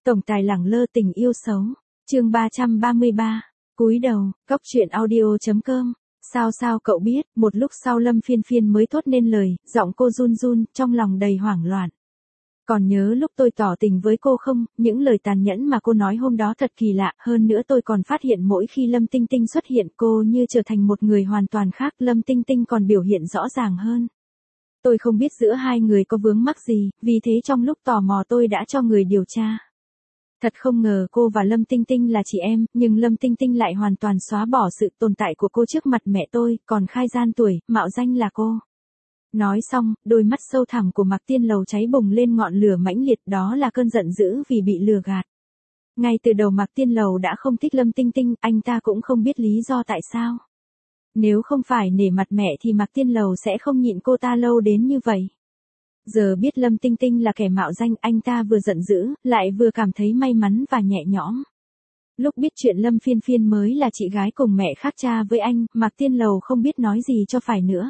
Tổng tài lẳng lơ tình yêu xấu. Chương 333. Cúi đầu, Cóc truyện audio.com. Sao cậu biết, một lúc sau Lâm Phiên Phiên mới thốt nên lời, giọng cô run run, trong lòng đầy hoảng loạn. Còn nhớ lúc tôi tỏ tình với cô không, những lời tàn nhẫn mà cô nói hôm đó thật kỳ lạ, hơn nữa tôi còn phát hiện mỗi khi Lâm Tinh Tinh xuất hiện cô như trở thành một người hoàn toàn khác, Lâm Tinh Tinh còn biểu hiện rõ ràng hơn. Tôi không biết giữa hai người có vướng mắc gì, vì thế trong lúc tò mò tôi đã cho người điều tra. Thật không ngờ cô và Lâm Tinh Tinh là chị em, nhưng Lâm Tinh Tinh lại hoàn toàn xóa bỏ sự tồn tại của cô trước mặt mẹ tôi, còn khai gian tuổi, mạo danh là cô. Nói xong, đôi mắt sâu thẳm của Mạc Tiên Lầu cháy bùng lên ngọn lửa mãnh liệt, đó là cơn giận dữ vì bị lừa gạt. Ngay từ đầu Mạc Tiên Lầu đã không thích Lâm Tinh Tinh, anh ta cũng không biết lý do tại sao. Nếu không phải nể mặt mẹ thì Mạc Tiên Lầu sẽ không nhịn cô ta lâu đến như vậy. Giờ biết Lâm Tinh Tinh là kẻ mạo danh, anh ta vừa giận dữ, lại vừa cảm thấy may mắn và nhẹ nhõm. Lúc biết chuyện Lâm Phiên Phiên mới là chị gái cùng mẹ khác cha với anh, Mạc Tiên Lầu không biết nói gì cho phải nữa.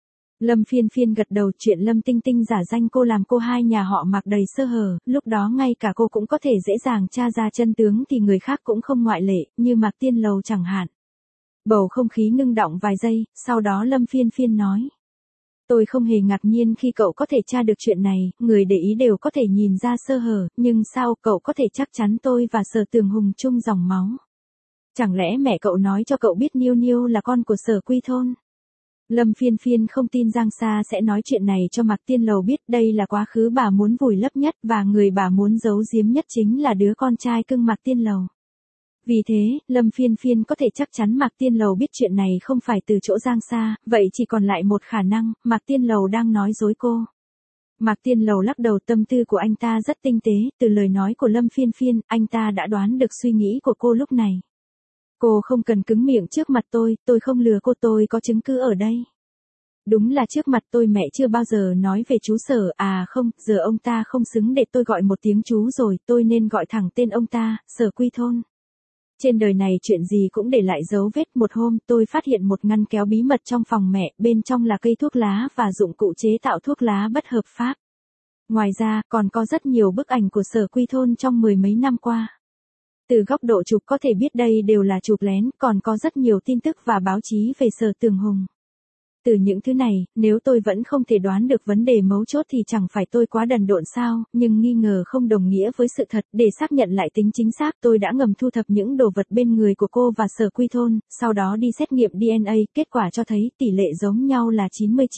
Lâm Phiên Phiên gật đầu, chuyện Lâm Tinh Tinh giả danh cô làm cô hai nhà họ Mạc đầy sơ hở, lúc đó ngay cả cô cũng có thể dễ dàng tra ra chân tướng thì người khác cũng không ngoại lệ, như Mạc Tiên Lầu chẳng hạn. Bầu không khí ngưng đọng vài giây, sau đó Lâm Phiên Phiên nói. Tôi không hề ngạc nhiên khi cậu có thể tra được chuyện này, người để ý đều có thể nhìn ra sơ hở, nhưng sao cậu có thể chắc chắn tôi và Sở Tường Hùng chung dòng máu? Chẳng lẽ mẹ cậu nói cho cậu biết Niu Niu là con của Sở Quy Thôn? Lâm Phiên Phiên không tin Giang Sa sẽ nói chuyện này cho Mạc Tiên Lầu biết, đây là quá khứ bà muốn vùi lấp nhất và người bà muốn giấu giếm nhất chính là đứa con trai cưng Mạc Tiên Lầu. Vì thế, Lâm Phiên Phiên có thể chắc chắn Mạc Tiên Lầu biết chuyện này không phải từ chỗ Giang Sa, vậy chỉ còn lại một khả năng, Mạc Tiên Lầu đang nói dối cô. Mạc Tiên Lầu lắc đầu, tâm tư của anh ta rất tinh tế, từ lời nói của Lâm Phiên Phiên, anh ta đã đoán được suy nghĩ của cô lúc này. Cô không cần cứng miệng trước mặt tôi không lừa cô, tôi có chứng cứ ở đây. Đúng là trước mặt tôi mẹ chưa bao giờ nói về chú Sở, à không, giờ ông ta không xứng để tôi gọi một tiếng chú rồi, tôi nên gọi thẳng tên ông ta, Sở Quy Thôn. Trên đời này chuyện gì cũng để lại dấu vết, một hôm tôi phát hiện một ngăn kéo bí mật trong phòng mẹ, bên trong là cây thuốc lá và dụng cụ chế tạo thuốc lá bất hợp pháp. Ngoài ra, còn có rất nhiều bức ảnh của Sở Quy Thôn trong mười mấy năm qua. Từ góc độ chụp có thể biết đây đều là chụp lén, còn có rất nhiều tin tức và báo chí về Sở Tường Hùng. Từ những thứ này, nếu tôi vẫn không thể đoán được vấn đề mấu chốt thì chẳng phải tôi quá đần độn sao, nhưng nghi ngờ không đồng nghĩa với sự thật, để xác nhận lại tính chính xác tôi đã ngầm thu thập những đồ vật bên người của cô và Sở Quy Thôn, sau đó đi xét nghiệm DNA, kết quả cho thấy tỷ lệ giống nhau là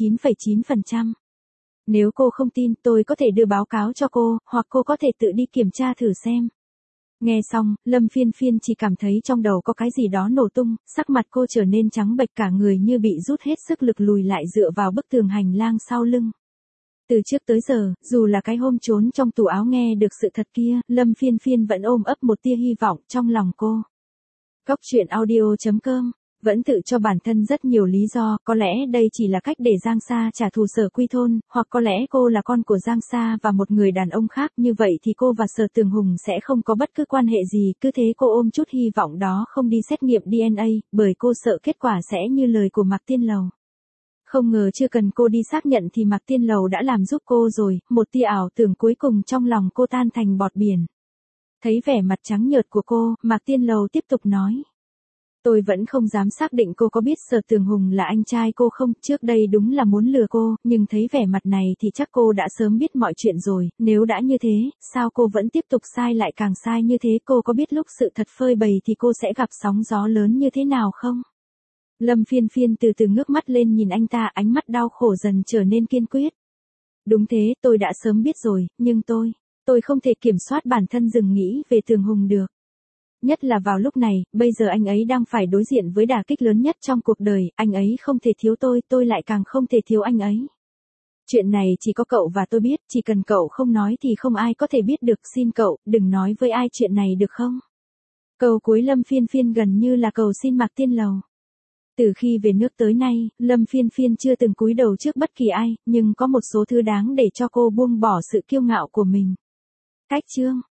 99,9%. Nếu cô không tin tôi có thể đưa báo cáo cho cô, hoặc cô có thể tự đi kiểm tra thử xem. Nghe xong, Lâm Phiên Phiên chỉ cảm thấy trong đầu có cái gì đó nổ tung, sắc mặt cô trở nên trắng bệch, cả người như bị rút hết sức lực lùi lại dựa vào bức tường hành lang sau lưng. Từ trước tới giờ, dù là cái hôm trốn trong tủ áo nghe được sự thật kia, Lâm Phiên Phiên vẫn ôm ấp một tia hy vọng trong lòng cô. Cóc truyện audio.com. Vẫn tự cho bản thân rất nhiều lý do, có lẽ đây chỉ là cách để Giang Sa trả thù Sở Quy Thôn, hoặc có lẽ cô là con của Giang Sa và một người đàn ông khác, như vậy thì cô và Sở Tường Hùng sẽ không có bất cứ quan hệ gì, cứ thế cô ôm chút hy vọng đó không đi xét nghiệm DNA, bởi cô sợ kết quả sẽ như lời của Mạc Tiên Lầu. Không ngờ chưa cần cô đi xác nhận thì Mạc Tiên Lầu đã làm giúp cô rồi, một tia ảo tưởng cuối cùng trong lòng cô tan thành bọt biển. Thấy vẻ mặt trắng nhợt của cô, Mạc Tiên Lầu tiếp tục nói. Tôi vẫn không dám xác định cô có biết Sở Tường Hùng là anh trai cô không, trước đây đúng là muốn lừa cô, nhưng thấy vẻ mặt này thì chắc cô đã sớm biết mọi chuyện rồi, nếu đã như thế, sao cô vẫn tiếp tục sai lại càng sai như thế, cô có biết lúc sự thật phơi bày thì cô sẽ gặp sóng gió lớn như thế nào không? Lâm Phiên Phiên từ từ ngước mắt lên nhìn anh ta, ánh mắt đau khổ dần trở nên kiên quyết. Đúng thế, tôi đã sớm biết rồi, nhưng tôi không thể kiểm soát bản thân dừng nghĩ về Tường Hùng được. Nhất là vào lúc này, bây giờ anh ấy đang phải đối diện với đả kích lớn nhất trong cuộc đời, anh ấy không thể thiếu tôi lại càng không thể thiếu anh ấy. Chuyện này chỉ có cậu và tôi biết, chỉ cần cậu không nói thì không ai có thể biết được, xin cậu, đừng nói với ai chuyện này được không? Câu cuối Lâm Phiên Phiên gần như là cầu xin Mạc Tiên Lầu. Từ khi về nước tới nay, Lâm Phiên Phiên chưa từng cúi đầu trước bất kỳ ai, nhưng có một số thứ đáng để cho cô buông bỏ sự kiêu ngạo của mình. Cách chương